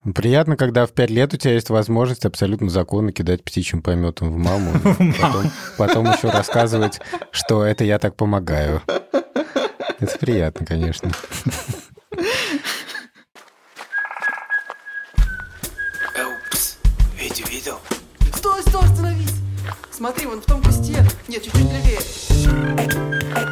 Приятно, когда в 5 лет у тебя есть возможность абсолютно законно кидать птичьим пометом в маму. Потом еще рассказывать, что это я так помогаю. Это приятно, конечно. Упс, Витю видел? Стой, остановись! Смотри, вон в том кусте. Нет, чуть-чуть левее.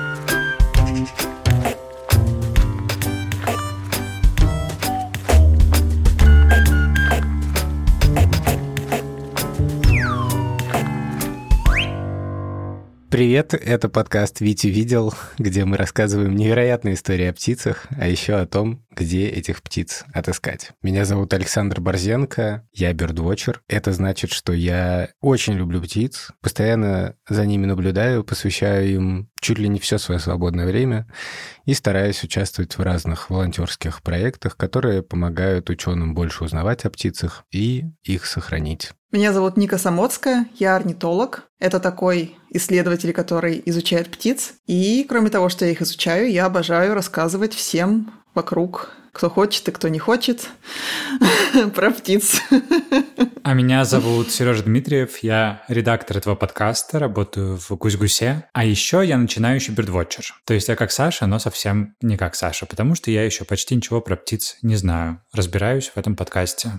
Привет, это подкаст «Витя видел», где мы рассказываем невероятные истории о птицах, а еще о том, где этих птиц отыскать. Меня зовут Александр Борзенко, я бёрдвотчер. Это значит, что я очень люблю птиц, постоянно за ними наблюдаю, посвящаю им чуть ли не все свое свободное время и стараюсь участвовать в разных волонтерских проектах, которые помогают ученым больше узнавать о птицах и их сохранить. Меня зовут Ника Самоцкая, я орнитолог. Это такой исследователь, который изучает птиц. И кроме того, что я их изучаю, я обожаю рассказывать всем вокруг, кто хочет и кто не хочет, про птиц. А меня зовут Сережа Дмитриев, я редактор этого подкаста, работаю в «Гусь-гусе». А еще я начинающий бёрдвотчер. То есть я как Саша, но совсем не как Саша, потому что я еще почти ничего про птиц не знаю. Разбираюсь в этом подкасте.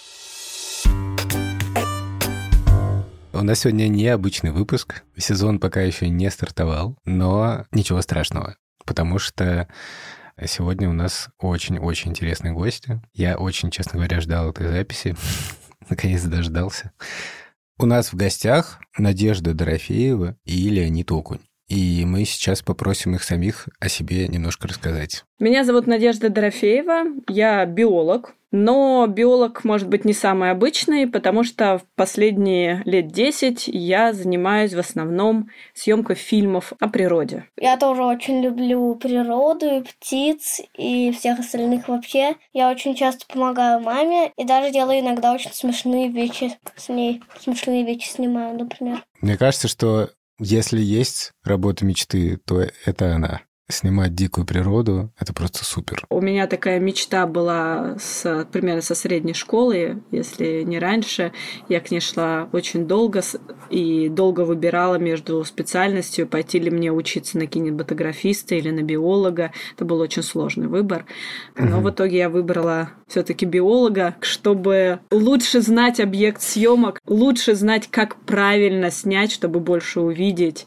У нас сегодня необычный выпуск. Сезон пока еще не стартовал, но ничего страшного, потому что сегодня у нас очень-очень интересные гости. Я очень, честно говоря, ждал этой записи. Наконец дождался. У нас в гостях Надежда Дорофеева и Леонид Окунь. И мы сейчас попросим их самих о себе немножко рассказать. Меня зовут Надежда Дорофеева, я биолог. Но биолог, может быть, не самый обычный, потому что в последние лет 10 я занимаюсь в основном съемкой фильмов о природе. Я тоже очень люблю природу и птиц, и всех остальных вообще. Я очень часто помогаю маме, и даже делаю иногда очень смешные вещи с ней. Смешные вещи снимаю, например. Мне кажется, что если есть работа мечты, то это она. Снимать дикую природу — это просто супер. У меня такая мечта была примерно со средней школы, если не раньше. Я к ней шла очень долго и долго выбирала между специальностью, пойти ли мне учиться на кинематографиста или на биолога. Это был очень сложный выбор. Но в итоге я выбрала все-таки биолога, чтобы лучше знать объект съемок, лучше знать, как правильно снять, чтобы больше увидеть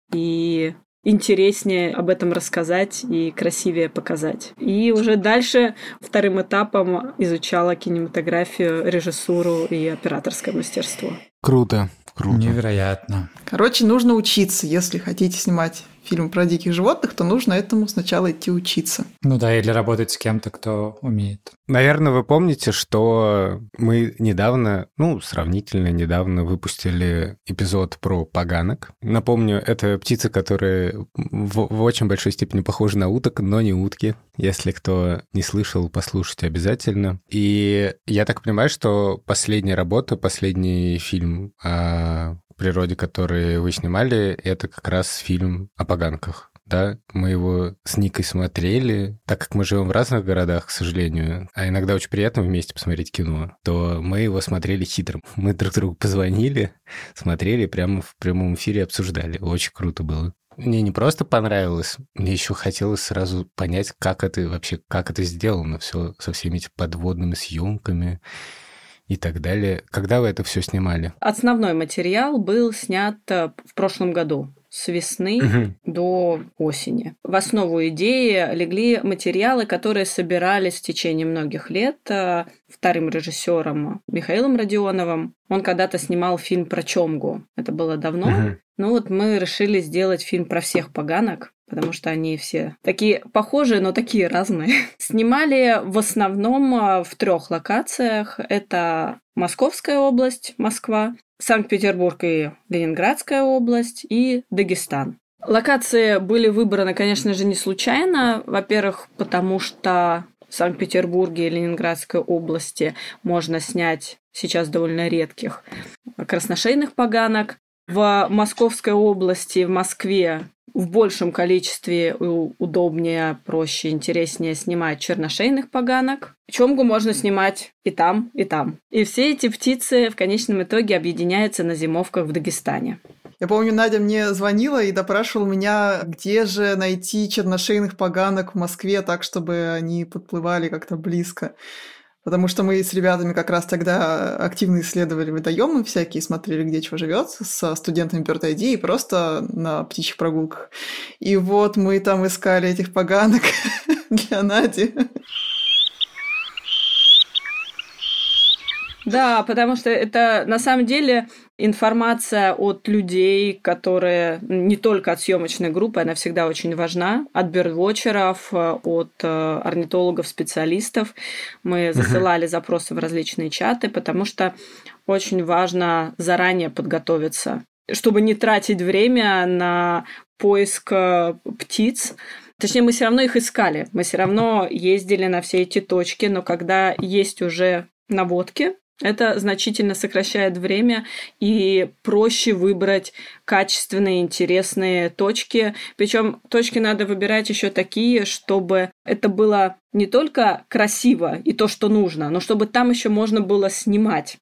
и интереснее об этом рассказать и красивее показать. И уже дальше вторым этапом изучала кинематографию, режиссуру и операторское мастерство. Круто. Невероятно. Короче, нужно учиться. Если хотите снимать фильм про диких животных, то нужно этому сначала идти учиться. Ну да, или работать с кем-то, кто умеет. Наверное, вы помните, что мы недавно, сравнительно недавно выпустили эпизод про поганок. Напомню, это птицы, которые в очень большой степени похожи на уток, но не утки. Если кто не слышал, послушайте обязательно. И я так понимаю, что последняя работа, последний фильм о природе, который вы снимали, это как раз фильм о поганках. Да, мы его с Никой смотрели, так как мы живем в разных городах, к сожалению, а иногда очень приятно вместе посмотреть кино, то мы его смотрели хитро. Мы друг другу позвонили, смотрели, прямо в прямом эфире обсуждали. Очень круто было. Мне не просто понравилось, мне еще хотелось сразу понять, как это сделано, все со всеми этими подводными съемками и так далее. Когда вы это все снимали? Основной материал был снят в прошлом году. С весны до осени. В основу идеи легли материалы, которые собирались в течение многих лет вторым режиссером Михаилом Родионовым. Он когда-то снимал фильм про чомгу. Это было давно. Мы решили сделать фильм про всех поганок, потому что они все такие похожие, но такие разные. Снимали в основном в 3 локациях. Это Московская область, Москва, Санкт-Петербург и Ленинградская область и Дагестан. Локации были выбраны, конечно же, не случайно. Во-первых, потому что в Санкт-Петербурге и Ленинградской области можно снять сейчас довольно редких красношейных поганок. В Московской области, в Москве в большем количестве удобнее, проще, интереснее снимать черношейных поганок. Чомгу можно снимать и там, и там. И все эти птицы в конечном итоге объединяются на зимовках в Дагестане. Я помню, Надя мне звонила и допрашивала меня, где же найти черношейных поганок в Москве так, чтобы они подплывали как-то близко. Потому что мы с ребятами как раз тогда активно исследовали водоемы всякие, смотрели, где чего живет, со студентами Bird ID и просто на птичьих прогулках. И вот мы там искали этих поганок для Нади. Да, потому что это на самом деле информация от людей, которые не только от съемочной группы, она всегда очень важна, от бёрдвотчеров, от орнитологов, специалистов. Мы засылали запросы в различные чаты, потому что очень важно заранее подготовиться, чтобы не тратить время на поиск птиц. Точнее, мы все равно их искали, мы все равно ездили на все эти точки, но когда есть уже наводки, это значительно сокращает время и проще выбрать качественные, интересные точки. Причем точки надо выбирать еще такие, чтобы это было не только красиво и то, что нужно, но чтобы там еще можно было снимать.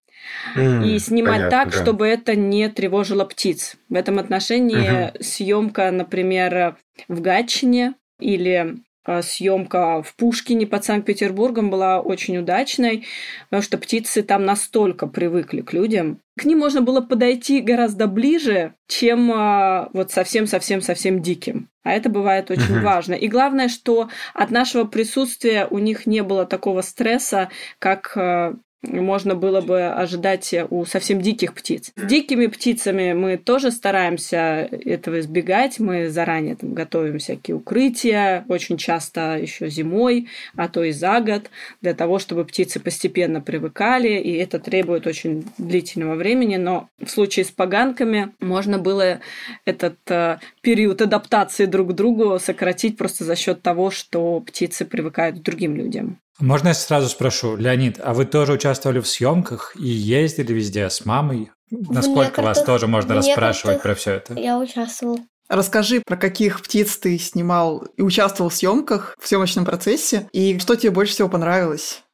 И снимать так, да, чтобы это не тревожило птиц. В этом отношении съемка, например, в Гатчине или съемка в Пушкине под Санкт-Петербургом была очень удачной, потому что птицы там настолько привыкли к людям. К ним можно было подойти гораздо ближе, чем вот совсем-совсем-совсем диким. А это бывает очень важно. И главное, что от нашего присутствия у них не было такого стресса, как можно было бы ожидать у совсем диких птиц. С дикими птицами мы тоже стараемся этого избегать. Мы заранее там готовим всякие укрытия, очень часто еще зимой, а то и за год, для того, чтобы птицы постепенно привыкали, и это требует очень длительного времени. Но в случае с поганками можно было этот период адаптации друг к другу сократить просто за счет того, что птицы привыкают к другим людям. Можно я сразу спрошу, Леонид, а вы тоже участвовали в съемках и ездили везде с мамой? Насколько вас тоже можно расспрашивать про все это? Я участвовал. Расскажи, про каких птиц ты снимал и участвовал в съемках, в съемочном процессе, и что тебе больше всего понравилось?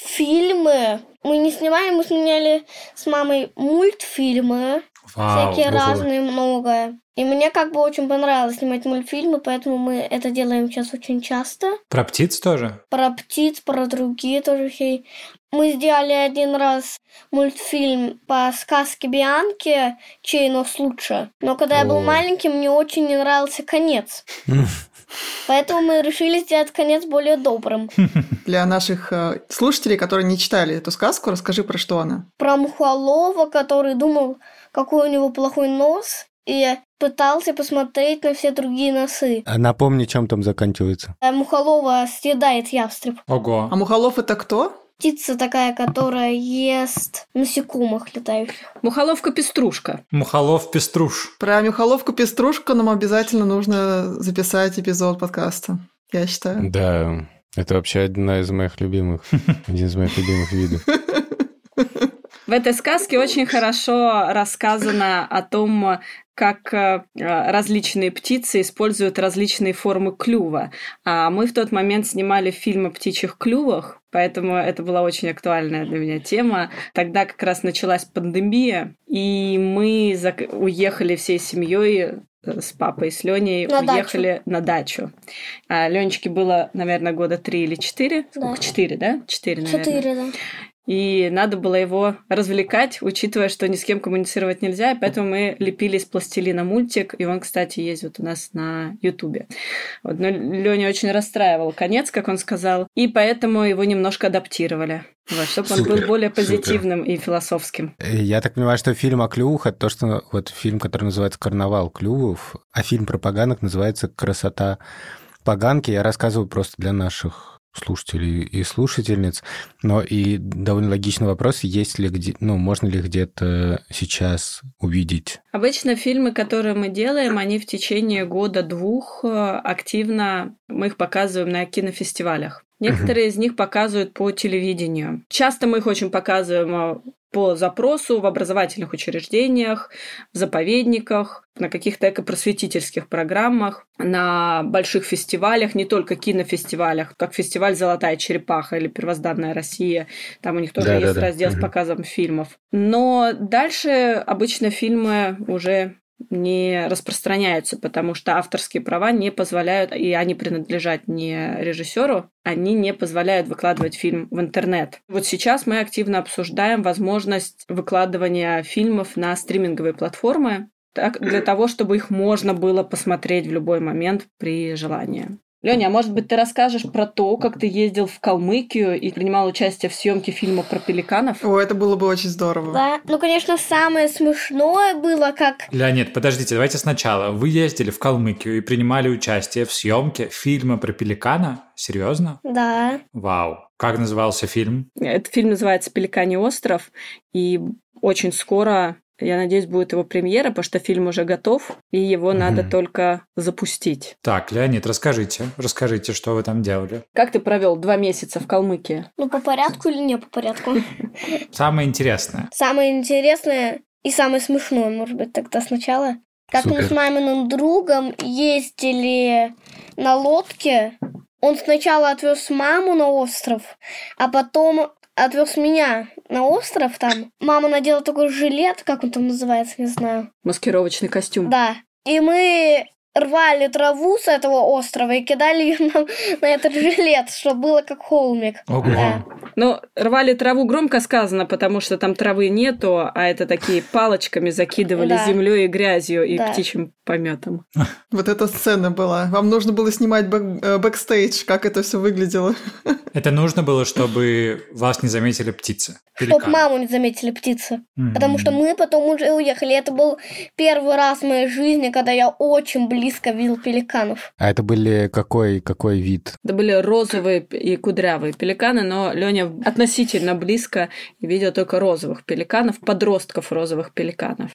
Фильмы. Мы не снимали, мы снимали с мамой мультфильмы. Всякие разные, много. И мне как бы очень понравилось снимать мультфильмы, поэтому мы это делаем сейчас очень часто. Про птиц тоже? Про птиц, про другие тоже все. Мы сделали один раз мультфильм по сказке Бианки «Чей нос лучше». Но когда я был маленьким, мне очень не нравился конец. Поэтому мы решили сделать конец более добрым. Для наших слушателей, которые не читали эту сказку, расскажи, про что она. Про Мухолова, который думал, какой у него плохой нос, и пытался посмотреть на все другие носы. А напомни, чем там заканчивается. Мухолова съедает ястреб. Ого. А Мухолов это кто? Птица такая, которая ест насекомых летающих. Мухоловка-пеструшка. Мухолов-пеструш. Про Мухоловку-пеструшку нам обязательно нужно записать эпизод подкаста, я считаю. Да, это вообще один из моих любимых видов. В этой сказке очень хорошо рассказано о том, как различные птицы используют различные формы клюва. А мы в тот момент снимали фильм о птичьих клювах, поэтому это была очень актуальная для меня тема. Тогда как раз началась пандемия, и мы уехали всей семьей с папой и с Леней, уехали на дачу. Ленечке было, наверное, года 3 или 4. Да. Сколько? 4, да? 4, наверное. 4, да. И надо было его развлекать, учитывая, что ни с кем коммуницировать нельзя, и поэтому мы лепили из пластилина мультик, и он, кстати, есть вот у нас на Ютубе. Вот, но Лёня очень расстраивал конец, как он сказал, и поэтому его немножко адаптировали, вот, чтобы он был более позитивным и философским. Я так понимаю, что фильм о клювах – это то, что вот фильм, который называется «Карнавал клювов», а фильм про поганок называется «Красота поганки». Я рассказываю просто для наших слушателей и слушательниц, но и довольно логичный вопрос, есть ли можно ли где-то сейчас увидеть? Обычно фильмы, которые мы делаем, они в течение года-двух активно, мы их показываем на кинофестивалях. Некоторые из них показывают по телевидению. Часто мы их очень показываем по запросу в образовательных учреждениях, в заповедниках, на каких-то экопросветительских программах, на больших фестивалях, не только кинофестивалях, как фестиваль «Золотая черепаха» или «Первозданная Россия». Там у них тоже есть раздел с показом фильмов. Но дальше обычно фильмы уже не распространяются, потому что авторские права не позволяют, и они принадлежат не режиссеру, они не позволяют выкладывать фильм в интернет. Вот сейчас мы активно обсуждаем возможность выкладывания фильмов на стриминговые платформы, для того, чтобы их можно было посмотреть в любой момент при желании. Лёня, а может быть, ты расскажешь про то, как ты ездил в Калмыкию и принимал участие в съемке фильма про пеликанов? О, это было бы очень здорово. Да, ну, конечно, самое смешное было, как... Леонид, подождите, давайте сначала. Вы ездили в Калмыкию и принимали участие в съемке фильма про пеликана? Серьезно? Да. Вау. Как назывался фильм? Этот фильм называется «Пеликаний остров», и очень скоро... Я надеюсь, будет его премьера, потому что фильм уже готов, и его надо только запустить. Так, Леонид, расскажите, что вы там делали. Как ты провел 2 месяца в Калмыкии? Ну, по порядку или не по порядку? Самое интересное. Самое интересное и самое смешное, может быть, тогда сначала. Как мы с маминым другом ездили на лодке. Он сначала отвез маму на остров, а потом отвез меня на остров там. Мама надела такой жилет, как он там называется, не знаю. Маскировочный костюм. Да. И мы рвали траву с этого острова и кидали ее на этот жилет, чтобы было как холмик. Ого. Да. Но рвали траву громко сказано, потому что там травы нету, а это такие палочками закидывали землей и грязью и птичьим пометом. Вот эта сцена была. Вам нужно было снимать бэкстейдж, как это все выглядело. Это нужно было, чтобы вас не заметили птицы. Чтобы маму не заметили птицы. Потому что мы потом уже уехали. Это был первый раз в моей жизни, когда я очень близко видел пеликанов. А это были какой вид? Это были розовые и кудрявые пеликаны, но Лёня относительно близко видел только розовых пеликанов, подростков розовых пеликанов.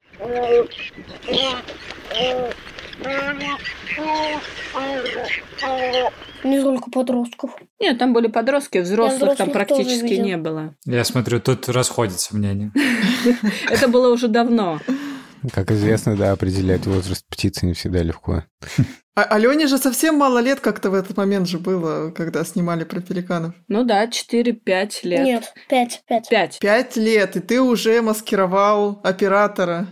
Не только подростков. Нет, там были подростки, взрослых там практически не было. Я смотрю, тут расходятся мнения. Это было уже давно. Как известно, да, определять возраст птицы не всегда легко. А Алёне же совсем мало лет как-то в этот момент же было, когда снимали про пеликанов. Ну да, 4-5 лет. Нет, 5. 5 лет, и ты уже маскировал оператора.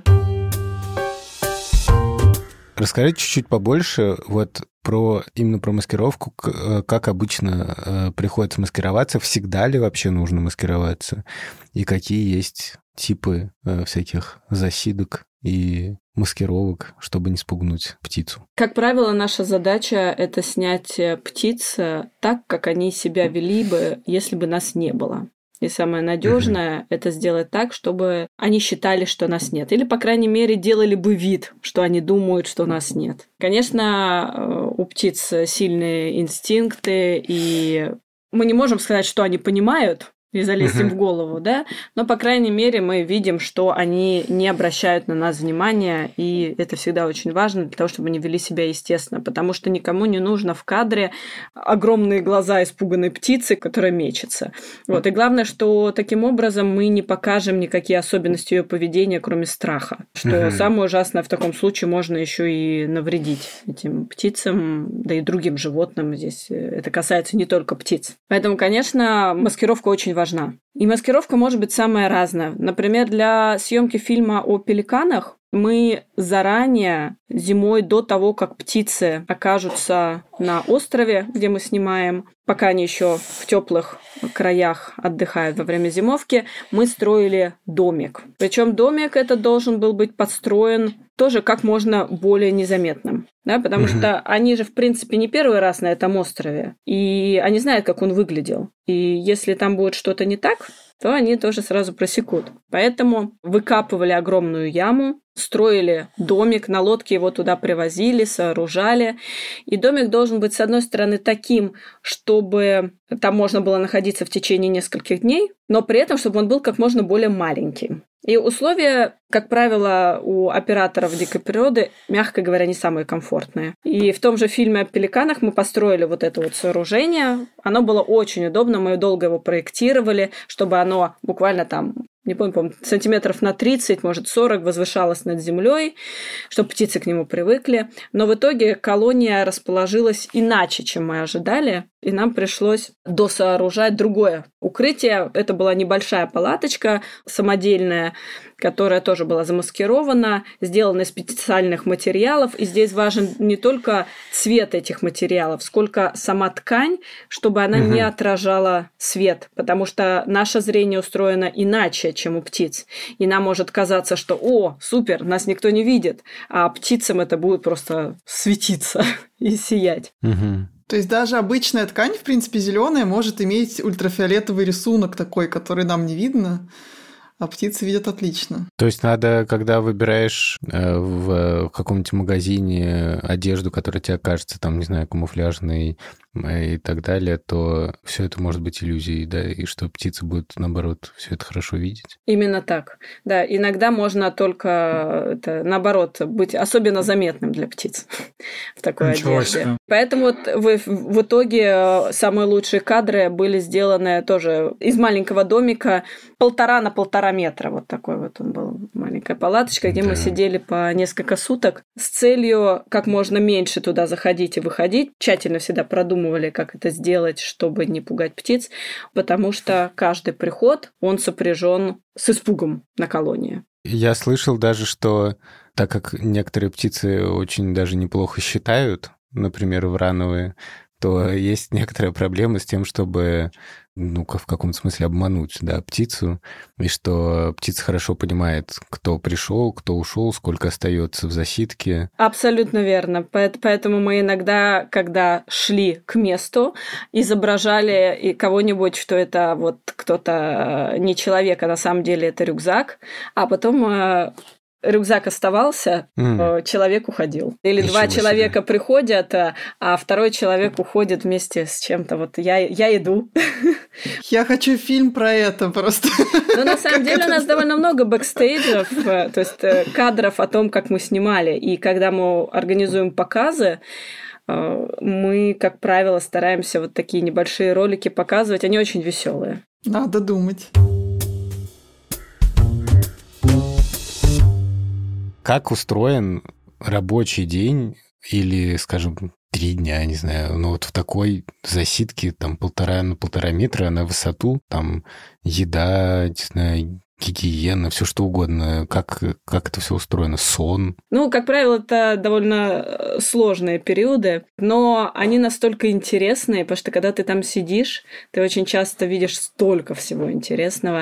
Расскажи чуть-чуть побольше вот именно про маскировку, как обычно приходится маскироваться, всегда ли вообще нужно маскироваться, и какие есть типы всяких засидок и маскировок, чтобы не спугнуть птицу. Как правило, наша задача – это снять птиц так, как они себя вели бы, если бы нас не было. И самое надежное это сделать так, чтобы они считали, что нас нет. Или, по крайней мере, делали бы вид, что они думают, что нас нет. Конечно, у птиц сильные инстинкты, и мы не можем сказать, что они понимают, и залезть им в голову, да, но, по крайней мере, мы видим, что они не обращают на нас внимания, и это всегда очень важно для того, чтобы они вели себя естественно, потому что никому не нужно в кадре огромные глаза испуганной птицы, которая мечется. Вот. И главное, что таким образом мы не покажем никакие особенности ее поведения, кроме страха, что самое ужасное в таком случае можно еще и навредить этим птицам, да и другим животным. Здесь это касается не только птиц. Поэтому, конечно, маскировка очень важна. И маскировка может быть самая разная. Например, для съемки фильма о пеликанах мы заранее, зимой, до того, как птицы окажутся на острове, где мы снимаем, пока они еще в теплых краях отдыхают во время зимовки, мы строили домик. Причем домик этот должен был быть подстроен тоже как можно более незаметным. Да, потому что они же, в принципе, не первый раз на этом острове, и они знают, как он выглядел. И если там будет что-то не так, то они тоже сразу просекут. Поэтому выкапывали огромную яму, строили домик, на лодке его туда привозили, сооружали. И домик должен быть, с одной стороны, таким, чтобы там можно было находиться в течение нескольких дней, но при этом, чтобы он был как можно более маленьким. И условия, как правило, у операторов дикой природы, мягко говоря, не самые комфортные. И в том же фильме о пеликанах мы построили вот это вот сооружение. Оно было очень удобно, мы долго его проектировали, чтобы оно буквально там не помню, сантиметров на 30, может, 40 возвышалась над землей, чтобы птицы к нему привыкли. Но в итоге колония расположилась иначе, чем мы ожидали, и нам пришлось досооружать другое укрытие. Это была небольшая палаточка самодельная, которая тоже была замаскирована, сделана из специальных материалов. И здесь важен не только цвет этих материалов, сколько сама ткань, чтобы она не отражала свет, потому что наше зрение устроено иначе, чем у птиц. И нам может казаться, что «О, супер, нас никто не видит», а птицам это будет просто светиться и сиять. То есть даже обычная ткань, в принципе, зеленая, может иметь ультрафиолетовый рисунок такой, который нам не видно, а птицы видят отлично. То есть надо, когда выбираешь в каком-нибудь магазине одежду, которая тебе кажется, там, не знаю, камуфляжной и так далее, то все это может быть иллюзией, да, и что птицы будут, наоборот, все это хорошо видеть. Именно так. Да, иногда можно только, наоборот, быть особенно заметным для птиц в такой одежде. Поэтому вот в итоге самые лучшие кадры были сделаны тоже из маленького домика 1,5 на 1,5 метра. Вот такой вот он был. Маленькая палаточка, где мы сидели по несколько суток с целью как можно меньше туда заходить и выходить. Тщательно всегда продумывали, как это сделать, чтобы не пугать птиц, потому что каждый приход, он сопряжен с испугом на колонии. Я слышал даже, что так как некоторые птицы очень даже неплохо считают, например, врановые, то есть некоторая проблема с тем, чтобы, в каком-то смысле обмануть, да, птицу, и что птица хорошо понимает, кто пришел, кто ушел, сколько остается в засидке. Абсолютно верно. Поэтому мы иногда, когда шли к месту, изображали и кого-нибудь, что это вот кто-то не человек, а на самом деле это рюкзак, а потом рюкзак оставался, человек уходил. Или Ничего 2 человека себе. приходят, а второй человек уходит вместе с чем-то. Вот я иду. Я хочу фильм про это просто. Но на самом деле у нас довольно много бэкстейджев, то есть кадров о том, как мы снимали. И когда мы организуем показы, мы, как правило, стараемся вот такие небольшие ролики показывать. Они очень веселые. Надо думать. Как устроен рабочий день или, скажем, 3 дня, не знаю, вот в такой засидке, там, 1,5 на 1,5 метра на высоту, там, еда, не знаю, гигиена, все что угодно. Как это все устроено? Сон? Как правило, это довольно сложные периоды, но они настолько интересные, потому что когда ты там сидишь, ты очень часто видишь столько всего интересного,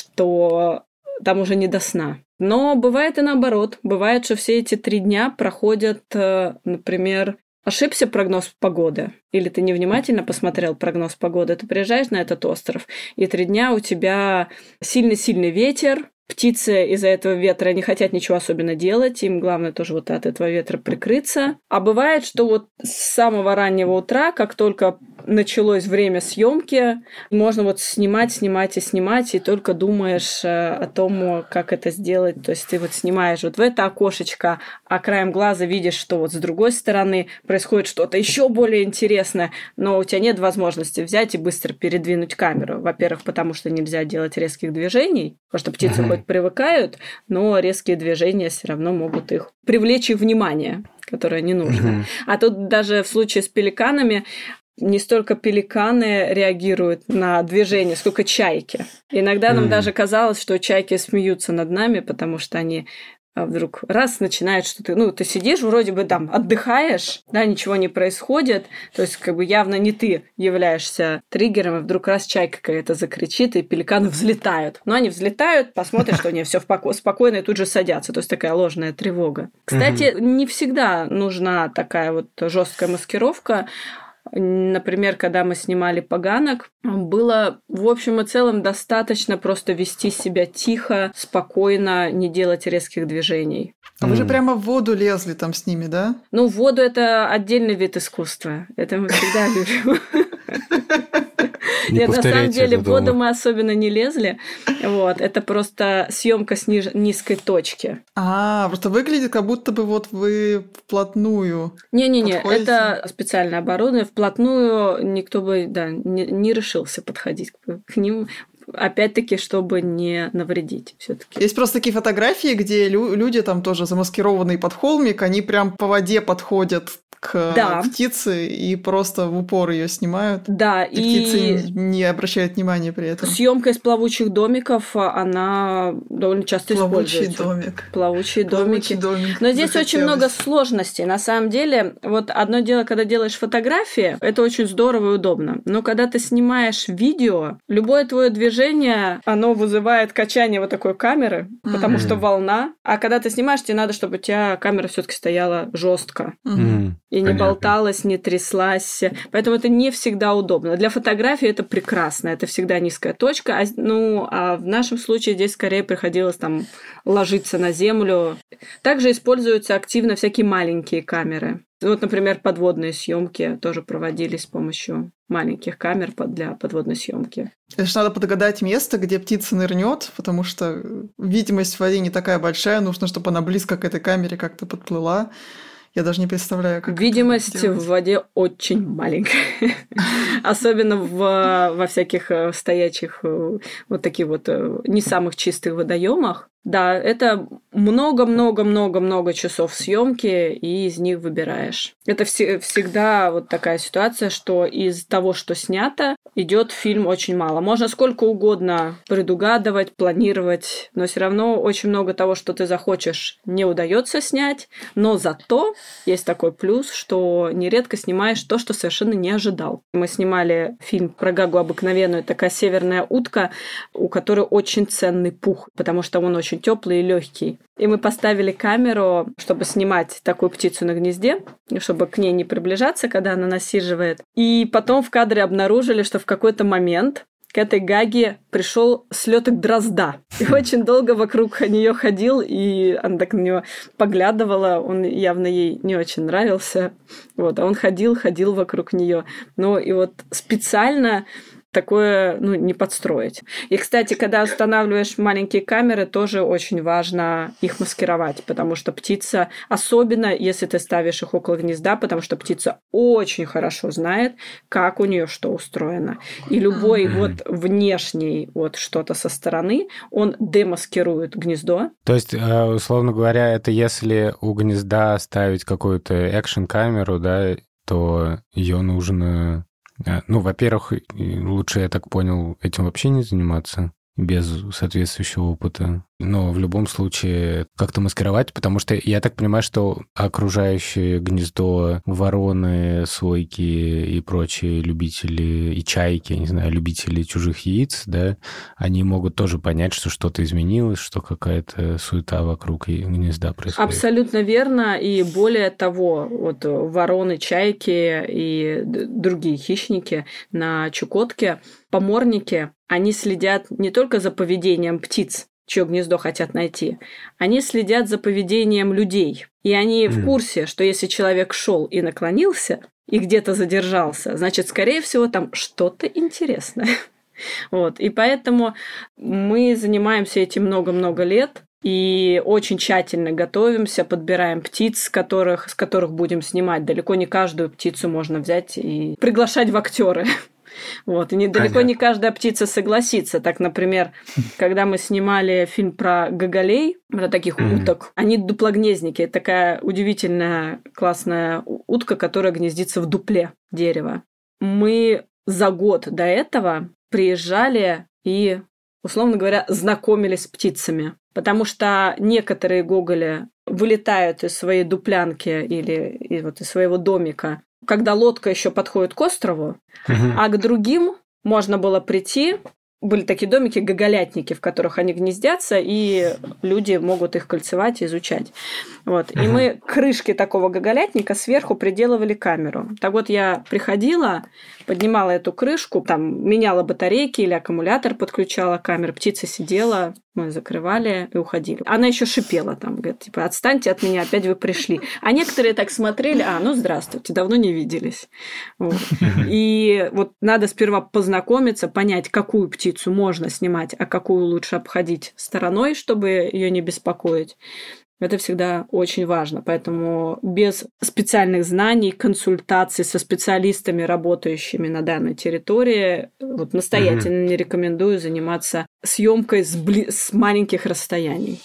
что там уже не до сна. Но бывает и наоборот. Бывает, что все эти 3 дня проходят, например, ошибся прогноз погоды, или ты невнимательно посмотрел прогноз погоды, ты приезжаешь на этот остров, и 3 дня у тебя сильный-сильный ветер, птицы из-за этого ветра не хотят ничего особенно делать, им главное тоже вот от этого ветра прикрыться. А бывает, что вот с самого раннего утра, как только началось время съемки, можно вот снимать, и только думаешь о том, как это сделать. То есть ты вот снимаешь вот в это окошечко, а краем глаза видишь, что вот с другой стороны происходит что-то еще более интересное, но у тебя нет возможности взять и быстро передвинуть камеру. Во-первых, потому что нельзя делать резких движений, потому что птицы хоть привыкают, но резкие движения все равно могут их привлечь их внимание, которое не нужно. А тут даже в случае с пеликанами не столько пеликаны реагируют на движение, сколько чайки. Иногда нам даже казалось, что чайки смеются над нами, потому что они вдруг раз начинает что-то... ты сидишь, вроде бы там отдыхаешь, да, ничего не происходит, то есть как бы явно не ты являешься триггером, и вдруг раз чайка какая-то закричит, и пеликаны взлетают. Но они взлетают, посмотрят, что не, все спокойно, и тут же садятся. То есть такая ложная тревога. Кстати, не всегда нужна такая вот жесткая маскировка. Например, когда мы снимали поганок, было в общем и целом достаточно просто вести себя тихо, спокойно, не делать резких движений. А вы же прямо в воду лезли там с ними, да? В воду это отдельный вид искусства. Это мы всегда любим. Нет, на самом деле в воду мы особенно не лезли. Вот, это просто съемка с низкой точки. Просто выглядит, как будто бы вот вы вплотную. Не-не-не, это специальное оборудование. Вплотную никто бы, не решился подходить к ним. опять-таки, чтобы не навредить все-таки. Есть просто такие фотографии, где люди там тоже замаскированные под холмик, они прям по воде подходят к птице и просто в упор ее снимают. Да, и птицы не обращают внимания при этом. Съемка из плавучих домиков, она довольно часто используется. Плавучие домики. Но здесь очень много сложностей. На самом деле, вот одно дело, когда делаешь фотографии, это очень здорово и удобно. Но когда ты снимаешь видео, любое твое движение, оно вызывает качание вот такой камеры, потому что волна. А когда ты снимаешь, тебе надо, чтобы у тебя камера все-таки стояла жестко. И не болталась, не тряслась. Поэтому это не всегда удобно. Для фотографии это прекрасно. Это всегда низкая точка. А в нашем случае здесь скорее приходилось там ложиться на землю. Также используются активно всякие маленькие камеры. Вот, например, подводные съемки тоже проводились с помощью маленьких камер для подводной съемки. Лишь надо подгадать место, где птица нырнет, потому что видимость в воде не такая большая. Нужно, чтобы она близко к этой камере как-то подплыла. Я даже не представляю, как видимость в воде очень маленькая. Особенно во всяких стоячих, вот таких вот не самых чистых водоемах. Да, это много-много-много-много часов съемки, и из них выбираешь. Это всегда вот такая ситуация, что из того, что снято, идет фильм очень мало. Можно сколько угодно предугадывать, планировать, но все равно очень много того, что ты захочешь, не удается снять. Но зато есть такой плюс, что нередко снимаешь то, что совершенно не ожидал. Мы снимали фильм про Гагу обыкновенную, такая северная утка, у которой очень ценный пух, потому что он очень теплый и легкий. И мы поставили камеру, чтобы снимать такую птицу на гнезде, чтобы к ней не приближаться, когда она насиживает. И потом в кадре обнаружили, что в какой-то момент к этой Гаге пришел слеток дрозда. И очень долго вокруг нее ходил, и она так на него поглядывала. Он явно ей не очень нравился. Вот, а он ходил вокруг нее. Ну и вот специально такое, не подстроить. И, кстати, когда устанавливаешь маленькие камеры, тоже очень важно их маскировать, потому что птица, особенно если ты ставишь их около гнезда, потому что птица очень хорошо знает, как у нее что устроено. И любой вот внешний вот что-то со стороны, он демаскирует гнездо. То есть, условно говоря, это если у гнезда ставить какую-то экшн-камеру, да, то ее нужно... во-первых, лучше, я так понял, этим вообще не заниматься без соответствующего опыта. Но в любом случае как-то маскировать, потому что я так понимаю, что окружающее гнездо вороны, сойки и прочие любители, и чайки, я не знаю, любители чужих яиц, да, они могут тоже понять, что что-то изменилось, что какая-то суета вокруг гнезда происходит. Абсолютно верно. И более того, вот вороны, чайки и другие хищники на Чукотке, поморники, они следят не только за поведением птиц, чье гнездо хотят найти, они следят за поведением людей. И они в курсе, что если человек шел и наклонился, и где-то задержался, значит, скорее всего, там что-то интересное. Вот. И поэтому мы занимаемся этим много-много лет. И очень тщательно готовимся, подбираем птиц, с которых будем снимать. Далеко не каждую птицу можно взять и приглашать в актеры. Вот. И далеко не каждая птица согласится. Так, например, когда мы снимали фильм про гоголей, про таких уток, они дуплогнездники. Это такая удивительная, классная утка, которая гнездится в дупле дерева. Мы за год до этого приезжали и, условно говоря, знакомились с птицами. Потому что некоторые гоголи вылетают из своей дуплянки или из своего домика, когда лодка еще подходит к острову, а к другим можно было прийти. Были такие домики, гоголятники, в которых они гнездятся, и люди могут их кольцевать и изучать. Вот. И мы к крышке такого гоголятника сверху приделывали камеру. Так вот, я приходила, поднимала эту крышку, там меняла батарейки или аккумулятор, подключала камеру, птица сидела, мы закрывали и уходили. Она еще шипела там, говорит, типа, отстаньте от меня, опять вы пришли. А некоторые так смотрели, здравствуйте, давно не виделись. Вот. И вот надо сперва познакомиться, понять, какую птицу можно снимать, а какую лучше обходить стороной, чтобы ее не беспокоить. Это всегда очень важно. Поэтому без специальных знаний, консультаций со специалистами, работающими на данной территории, вот настоятельно не рекомендую заниматься съемкой с маленьких расстояний.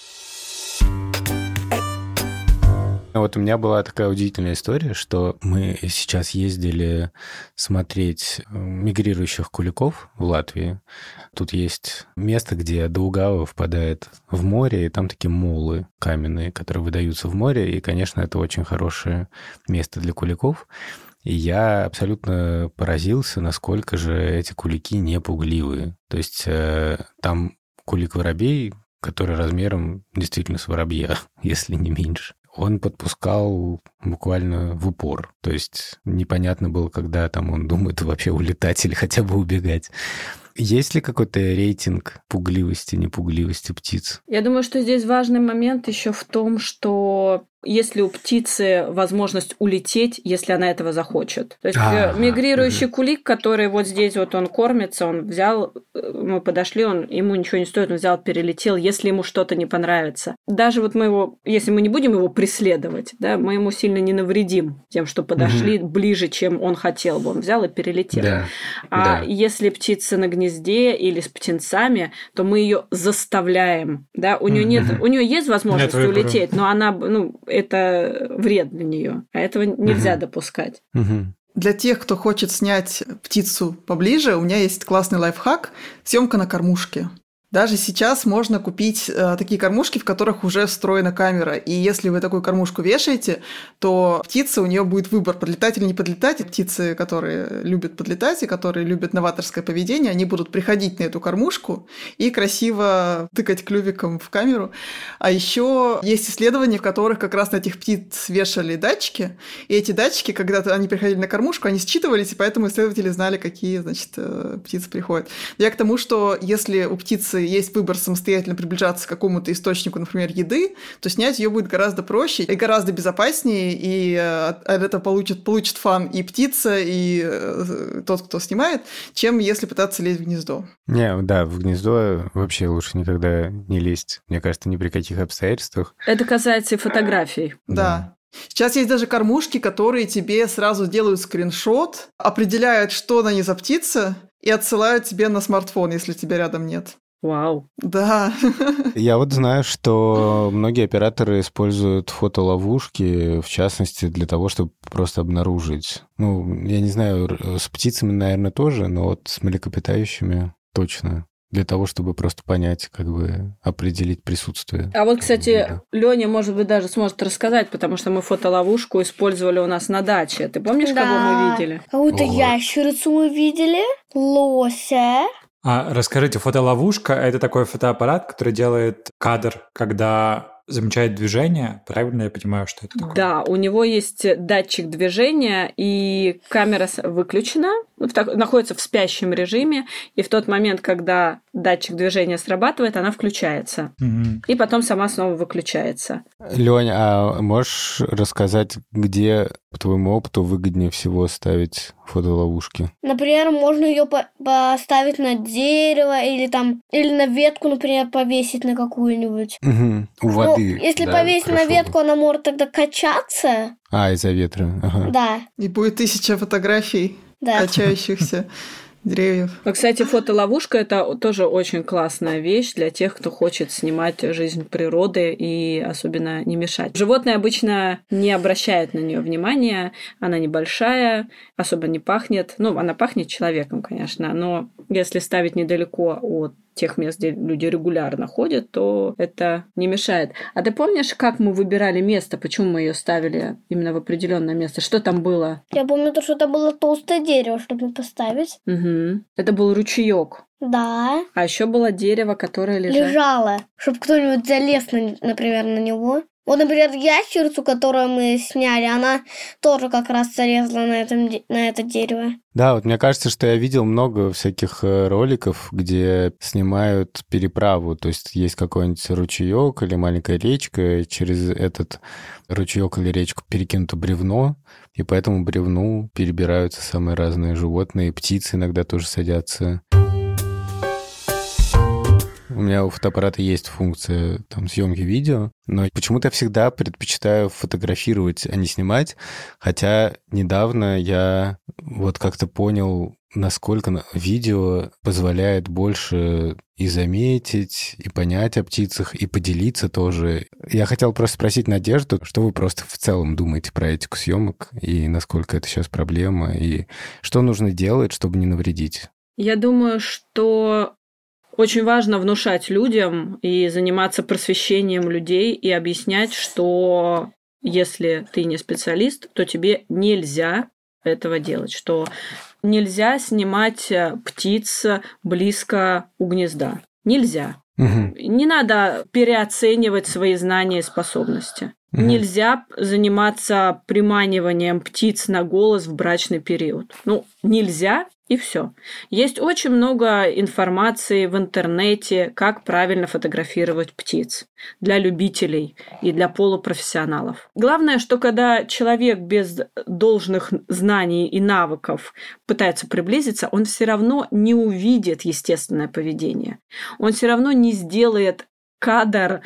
Вот у меня была такая удивительная история, что мы сейчас ездили смотреть мигрирующих куликов в Латвии. Тут есть место, где Даугава впадает в море, и там такие молы каменные, которые выдаются в море, и, конечно, это очень хорошее место для куликов. И я абсолютно поразился, насколько же эти кулики непугливые. То есть там кулик-воробей, который размером действительно с воробья, если не меньше, он подпускал буквально в упор. То есть непонятно было, когда там он думает вообще улетать или хотя бы убегать. Есть ли какой-то рейтинг пугливости, непугливости птиц? Я думаю, что здесь важный момент еще в том, что есть ли у птицы возможность улететь, если она этого захочет. То есть мигрирующий кулик, который вот здесь вот он кормится, он взял, мы подошли, ему ничего не стоит, он взял, перелетел, если ему что-то не понравится. Даже вот мы его, если мы не будем его преследовать, да, мы ему сильно не навредим тем, что подошли ближе, чем он хотел бы. Он взял и перелетел. Если птица на гнезде или с птенцами, то мы ее заставляем. Да? У нее есть возможность улететь, но она, это вред для нее, а этого нельзя допускать. Для тех, кто хочет снять птицу поближе, у меня есть классный лайфхак – съемка на кормушке. Даже сейчас можно купить такие кормушки, в которых уже встроена камера. И если вы такую кормушку вешаете, то птица, у нее будет выбор, подлетать или не подлетать. И птицы, которые любят подлетать и которые любят новаторское поведение, они будут приходить на эту кормушку и красиво тыкать клювиком в камеру. А еще есть исследования, в которых как раз на этих птиц вешали датчики. И эти датчики, когда они приходили на кормушку, они считывались, и поэтому исследователи знали, какие, птицы приходят. Я к тому, что если у птицы есть выбор самостоятельно приближаться к какому-то источнику, например, еды, то снять ее будет гораздо проще и гораздо безопаснее, и от этого получит фан и птица, и тот, кто снимает, чем если пытаться лезть в гнездо. В гнездо вообще лучше никогда не лезть, мне кажется, ни при каких обстоятельствах. Это касается и фотографий. Да. Сейчас есть даже кормушки, которые тебе сразу делают скриншот, определяют, что на ней за птица, и отсылают тебе на смартфон, если тебя рядом нет. Вау. Да. Я вот знаю, что многие операторы используют фотоловушки, в частности, для того, чтобы просто обнаружить. Я не знаю, с птицами, наверное, тоже, но вот с млекопитающими точно. Для того, чтобы просто понять, определить присутствие. А вот, кстати, Лёня, может быть, даже сможет рассказать, потому что мы фотоловушку использовали у нас на даче. Ты помнишь, кого мы видели? Какую-то ящерицу мы видели, лося. Расскажите, фотоловушка – это такой фотоаппарат, который делает кадр, когда замечает движение. Правильно я понимаю, что это такое? Да, у него есть датчик движения, и камера выключена, находится в спящем режиме, и в тот момент, когда датчик движения срабатывает, она включается. И потом сама снова выключается. Лёнь, а можешь рассказать, где, по твоему опыту, выгоднее всего ставить фотоловушки? Например, можно ее поставить на дерево или на ветку, например, повесить на какую-нибудь. У воды. Если повесить на ветку, она может тогда качаться. Из-за ветра. Ага. Да. И будет 1000 фотографий качающихся деревьев. Кстати, фотоловушка – это тоже очень классная вещь для тех, кто хочет снимать жизнь природы и особенно не мешать. Животные обычно не обращают на нее внимания, она небольшая, особо не пахнет. Она пахнет человеком, конечно, но если ставить недалеко от тех мест, где люди регулярно ходят, то это не мешает. А ты помнишь, как мы выбирали место? Почему мы ее ставили именно в определенное место? Что там было? Я помню, что это было толстое дерево, чтобы поставить. Это был ручеек. Да. А еще было дерево, которое лежало, чтобы кто-нибудь залез, например, на него. Вот, например, ящерицу, которую мы сняли, она тоже как раз залезла на это дерево. Да, вот мне кажется, что я видел много всяких роликов, где снимают переправу, то есть есть какой-нибудь ручеек или маленькая речка, и через этот ручеек или речку перекинуто бревно, и по этому бревну перебираются самые разные животные, птицы иногда тоже садятся. У меня у фотоаппарата есть функция там съемки видео, но почему-то я всегда предпочитаю фотографировать, а не снимать, хотя недавно я вот как-то понял, насколько видео позволяет больше и заметить, и понять о птицах, и поделиться тоже. Я хотел просто спросить Надежду, что вы просто в целом думаете про этику съемок, и насколько это сейчас проблема, и что нужно делать, чтобы не навредить? Я думаю, что очень важно внушать людям и заниматься просвещением людей и объяснять, что если ты не специалист, то тебе нельзя этого делать, что нельзя снимать птиц близко у гнезда. Нельзя. Не надо переоценивать свои знания и способности. Нельзя заниматься приманиванием птиц на голос в брачный период. Нельзя, и все. Есть очень много информации в интернете, как правильно фотографировать птиц для любителей и для полупрофессионалов. Главное, что когда человек без должных знаний и навыков пытается приблизиться, он все равно не увидит естественное поведение. Он все равно не сделает кадр.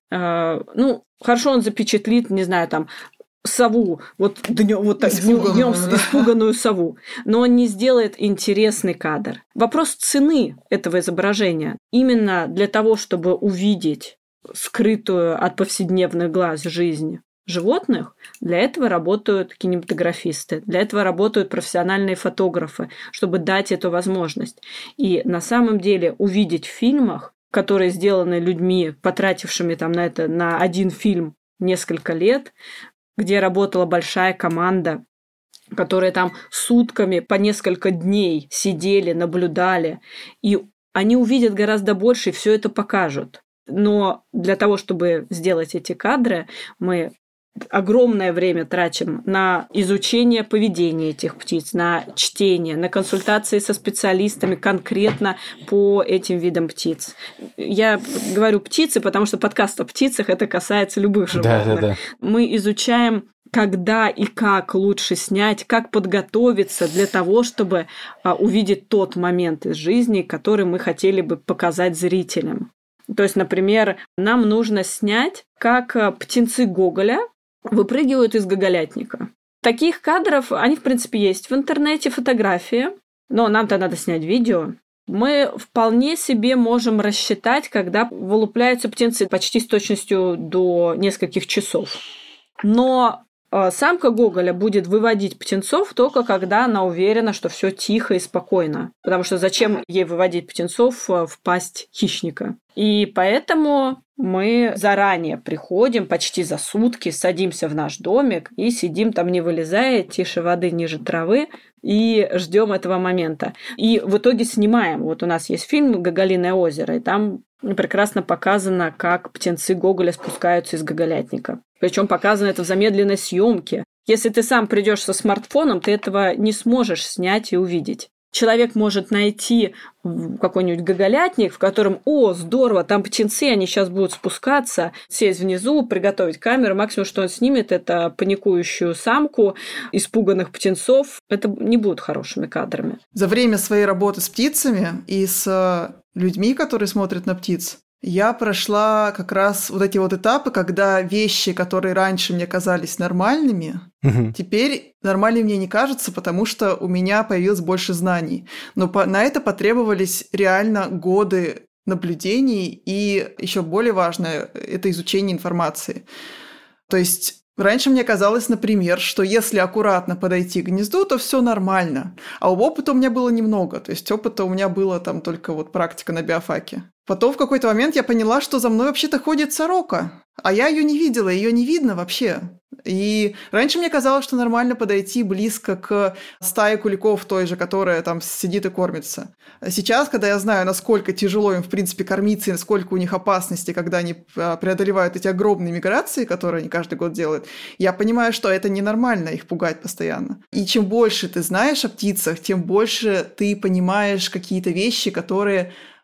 Хорошо, он запечатлит, не знаю, там, сову, днем испуганную сову, но он не сделает интересный кадр. Вопрос цены этого изображения. Именно для того, чтобы увидеть скрытую от повседневных глаз жизнь животных, для этого работают кинематографисты, для этого работают профессиональные фотографы, чтобы дать эту возможность. И на самом деле увидеть в фильмах, которые сделаны людьми, потратившими на один фильм несколько лет, где работала большая команда, которые там сутками по несколько дней сидели, наблюдали, и они увидят гораздо больше и все это покажут. Но для того, чтобы сделать эти кадры, мы огромное время тратим на изучение поведения этих птиц, на чтение, на консультации со специалистами конкретно по этим видам птиц. Я говорю птицы, потому что подкаст о птицах это касается любых животных. Да. Мы изучаем, когда и как лучше снять, как подготовиться для того, чтобы увидеть тот момент из жизни, который мы хотели бы показать зрителям. То есть, например, нам нужно снять, как птенцы гоголя выпрыгивают из гоголятника. Таких кадров, они, в принципе, есть в интернете, фотографии, но нам-то надо снять видео. Мы вполне себе можем рассчитать, когда вылупляются птенцы почти с точностью до нескольких часов. Но самка гоголя будет выводить птенцов только когда она уверена, что все тихо и спокойно. Потому что зачем ей выводить птенцов в пасть хищника? И поэтому мы заранее приходим, почти за сутки, садимся в наш домик и сидим там, не вылезая, тише воды, ниже травы, и ждем этого момента. И в итоге снимаем. Вот у нас есть фильм «Гоголиное озеро», и там прекрасно показано, как птенцы гоголя спускаются из гоголятника. Причем показано это в замедленной съемке. Если ты сам придешь со смартфоном, ты этого не сможешь снять и увидеть. Человек может найти какой-нибудь гоголятник, в котором, здорово, там птенцы, они сейчас будут спускаться, сесть внизу, приготовить камеру. Максимум, что он снимет, это паникующую самку, испуганных птенцов. Это не будут хорошими кадрами. За время своей работы с птицами и с людьми, которые смотрят на птиц, я прошла как раз вот эти вот этапы, когда вещи, которые раньше мне казались нормальными, теперь нормальными мне не кажутся, потому что у меня появилось больше знаний. Но на это потребовались реально годы наблюдений, и еще более важное – это изучение информации. То есть раньше мне казалось, например, что если аккуратно подойти к гнезду, то все нормально. А опыта у меня было немного. То есть опыта у меня было там только практика на биофаке. Потом в какой-то момент я поняла, что за мной вообще-то ходит сорока. А я ее не видела, ее не видно вообще. И раньше мне казалось, что нормально подойти близко к стае куликов той же, которая там сидит и кормится. Сейчас, когда я знаю, насколько тяжело им, в принципе, кормиться и насколько у них опасности, когда они преодолевают эти огромные миграции, которые они каждый год делают, я понимаю, что это ненормально их пугать постоянно. И чем больше ты знаешь о птицах, тем больше ты понимаешь какие-то вещи, которые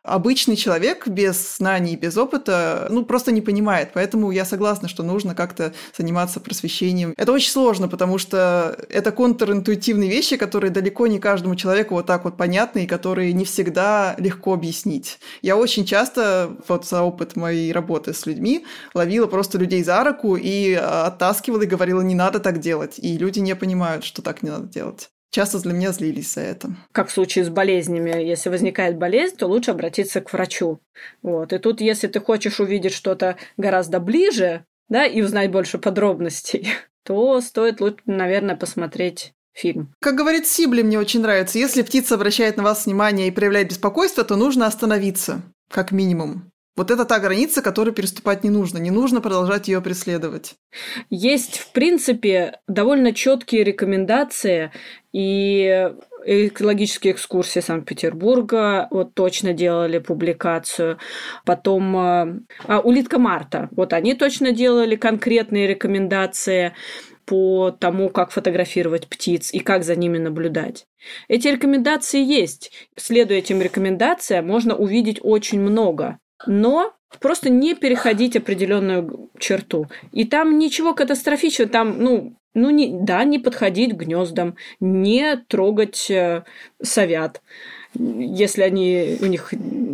обычный человек без знаний, без опыта, просто не понимает. Поэтому я согласна, что нужно как-то заниматься просвещением. Это очень сложно, потому что это контринтуитивные вещи, которые далеко не каждому человеку вот так вот понятны и которые не всегда легко объяснить. Я очень часто, за опыт моей работы с людьми, ловила просто людей за руку и оттаскивала и говорила, не надо так делать. И люди не понимают, что так не надо делать. Часто для меня злились за это. Как в случае с болезнями. Если возникает болезнь, то лучше обратиться к врачу. И тут, если ты хочешь увидеть что-то гораздо ближе, и узнать больше подробностей, то стоит лучше, наверное, посмотреть фильм. Как говорит Сибли, мне очень нравится, если птица обращает на вас внимание и проявляет беспокойство, то нужно остановиться, как минимум. Вот это та граница, которую переступать не нужно. Не нужно продолжать ее преследовать. Есть, в принципе, довольно четкие рекомендации, и экологические экскурсии Санкт-Петербурга точно делали публикацию. Потом Улитка Марта. Они точно делали конкретные рекомендации по тому, как фотографировать птиц и как за ними наблюдать. Эти рекомендации есть. Следуя этим рекомендациям, можно увидеть очень много. Но просто не переходить определенную черту. И там ничего катастрофичного, там, не подходить к гнездам, не трогать совят, если у них,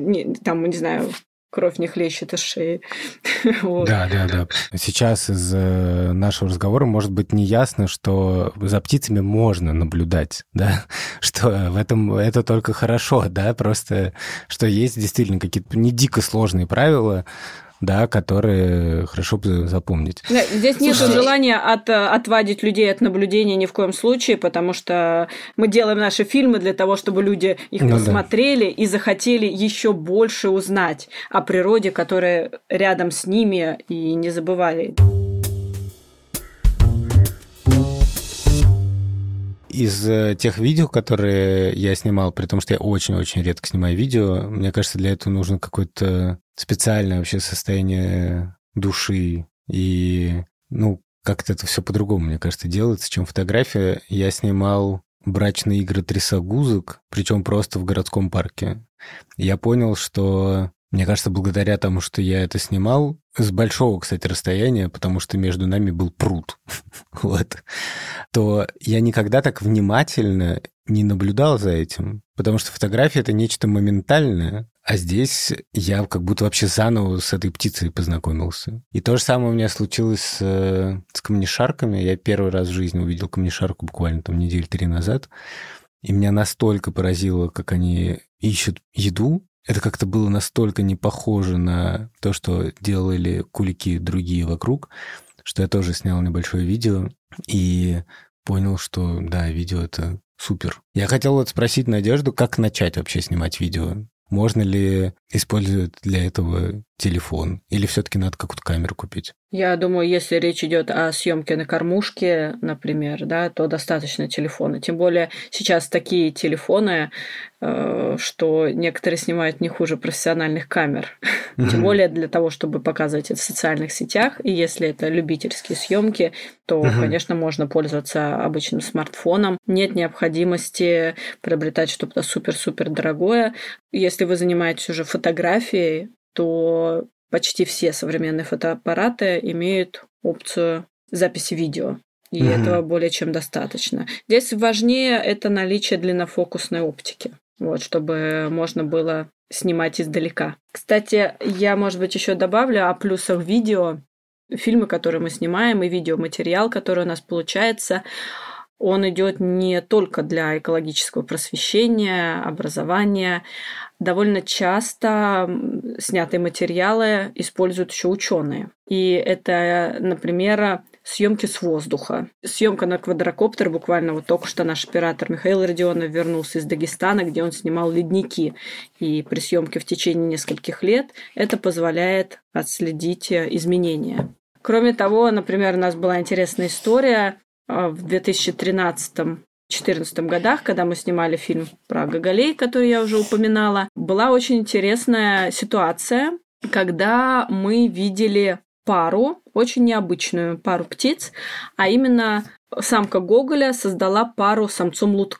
кровь не хлещет из шеи. Да. Сейчас из нашего разговора может быть неясно, что за птицами можно наблюдать, да, что в этом это только хорошо, да, просто что есть действительно какие-то не дико сложные правила, да, которые хорошо бы запомнить. Здесь нет желания отвадить людей от наблюдения ни в коем случае, потому что мы делаем наши фильмы для того, чтобы люди их посмотрели и захотели еще больше узнать о природе, которая рядом с ними, и не забывали. Из тех видео, которые я снимал, при том, что я очень-очень редко снимаю видео, мне кажется, для этого нужно какое-то специальное вообще состояние души. И, как-то это все по-другому, мне кажется, делается, чем фотография. Я снимал брачные игры трясогузок, причем просто в городском парке. Я понял, что... Мне кажется, благодаря тому, что я это снимал, с большого, кстати, расстояния, потому что между нами был пруд, то я никогда так внимательно не наблюдал за этим, потому что фотография — это нечто моментальное, а здесь я как будто вообще заново с этой птицей познакомился. И то же самое у меня случилось с камнешарками. Я первый раз в жизни увидел камнешарку буквально недели 3 назад, и меня настолько поразило, как они ищут еду. Это как-то было настолько не похоже на то, что делали кулики другие вокруг, что я тоже снял небольшое видео и понял, что да, видео — это супер. Я хотел спросить Надежду, как начать вообще снимать видео? Можно ли использовать для этого телефон? Или все-таки надо какую-то камеру купить? Я думаю, если речь идет о съемке на кормушке, например, то достаточно телефона. Тем более сейчас такие телефоны, что некоторые снимают не хуже профессиональных камер. Тем более для того, чтобы показывать это в социальных сетях. И если это любительские съемки, то, конечно, можно пользоваться обычным смартфоном. Нет необходимости приобретать что-то супер-супер дорогое. Если вы занимаетесь уже фотографией, то почти все современные фотоаппараты имеют опцию записи видео. И этого более чем достаточно. Здесь важнее это наличие длиннофокусной оптики, чтобы можно было снимать издалека. Кстати, я, может быть, еще добавлю о плюсах видео. Фильмы, которые мы снимаем, и видеоматериал, который у нас получается, он идет не только для экологического просвещения, образования. Довольно часто снятые материалы используют еще ученые. И это, например, съемки с воздуха. Съемка на квадрокоптер. Буквально только что наш оператор Михаил Родионов вернулся из Дагестана, где он снимал ледники. И при съемке в течение нескольких лет это позволяет отследить изменения. Кроме того, например, у нас была интересная история в 2013-2014 годах, когда мы снимали фильм про гоголей, который я уже упоминала. Была очень интересная ситуация, когда мы видели пару, очень необычную пару птиц, а именно самка гоголя создала пару с самцом лутка.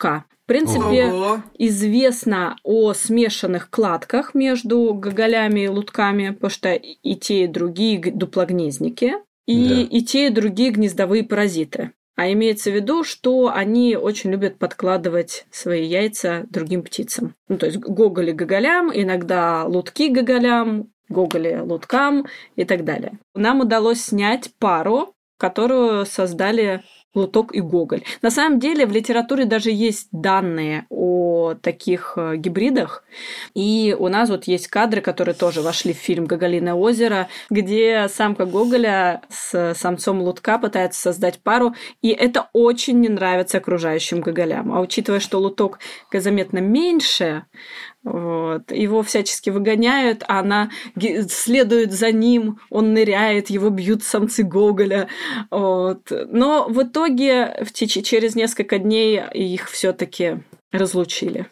В принципе, Ого. известно о смешанных кладках между гоголями и лутками, потому что и те, и другие дуплогнездники, и те, и другие гнездовые паразиты. А имеется в виду, что они очень любят подкладывать свои яйца другим птицам. Ну, то есть гоголи гоголям, иногда лутки гоголям, гоголи луткам и так далее. Нам удалось снять пару, которую создали луток и гоголь. На самом деле в литературе даже есть данные о таких гибридах. И у нас вот есть кадры, которые тоже вошли в фильм «Гоголиное озеро», где самка гоголя с самцом лутка пытается создать пару, и это очень не нравится окружающим гоголям. А учитывая, что луток заметно меньше, вот, его всячески выгоняют, а она следует за ним, он ныряет, его бьют самцы гоголя. Вот. Но в итоге через несколько дней их все-таки разлучили.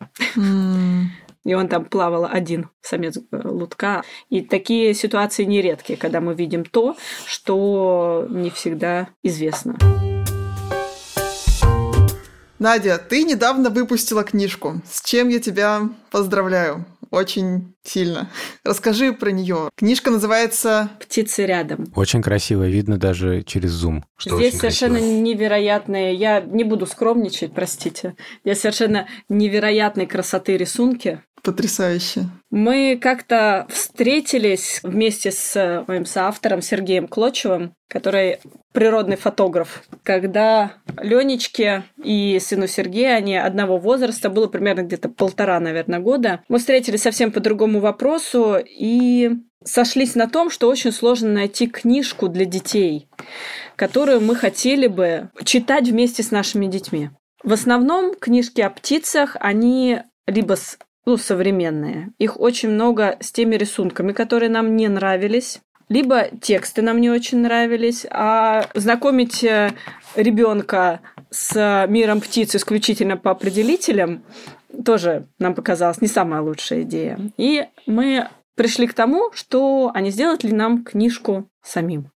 И он там плавал один, самец лутка. И такие ситуации нередкие, когда мы видим то, что не всегда известно. Надя, ты недавно выпустила книжку, с чем я тебя поздравляю. Очень сильно. Расскажи про нее. Книжка называется «Птицы рядом». Очень красиво, видно даже через зум. Что Здесь очень совершенно красиво. невероятные, я не буду скромничать, простите, здесь совершенно невероятной красоты рисунки. Потрясающе. Мы как-то встретились вместе с моим соавтором Сергеем Клочевым, который природный фотограф, когда Ленечке и сыну Сергея, они одного возраста, было примерно где-то 1,5, наверное, года. Мы встретились совсем по другому вопросу и сошлись на том, что очень сложно найти книжку для детей, которую мы хотели бы читать вместе с нашими детьми. В основном книжки о птицах, они либо современные. Их очень много с теми рисунками, которые нам не нравились, либо тексты нам не очень нравились. А знакомить ребенка с миром птиц исключительно по определителям тоже нам показалась не самая лучшая идея. И мы пришли к тому, что а не сделать ли нам книжку самим.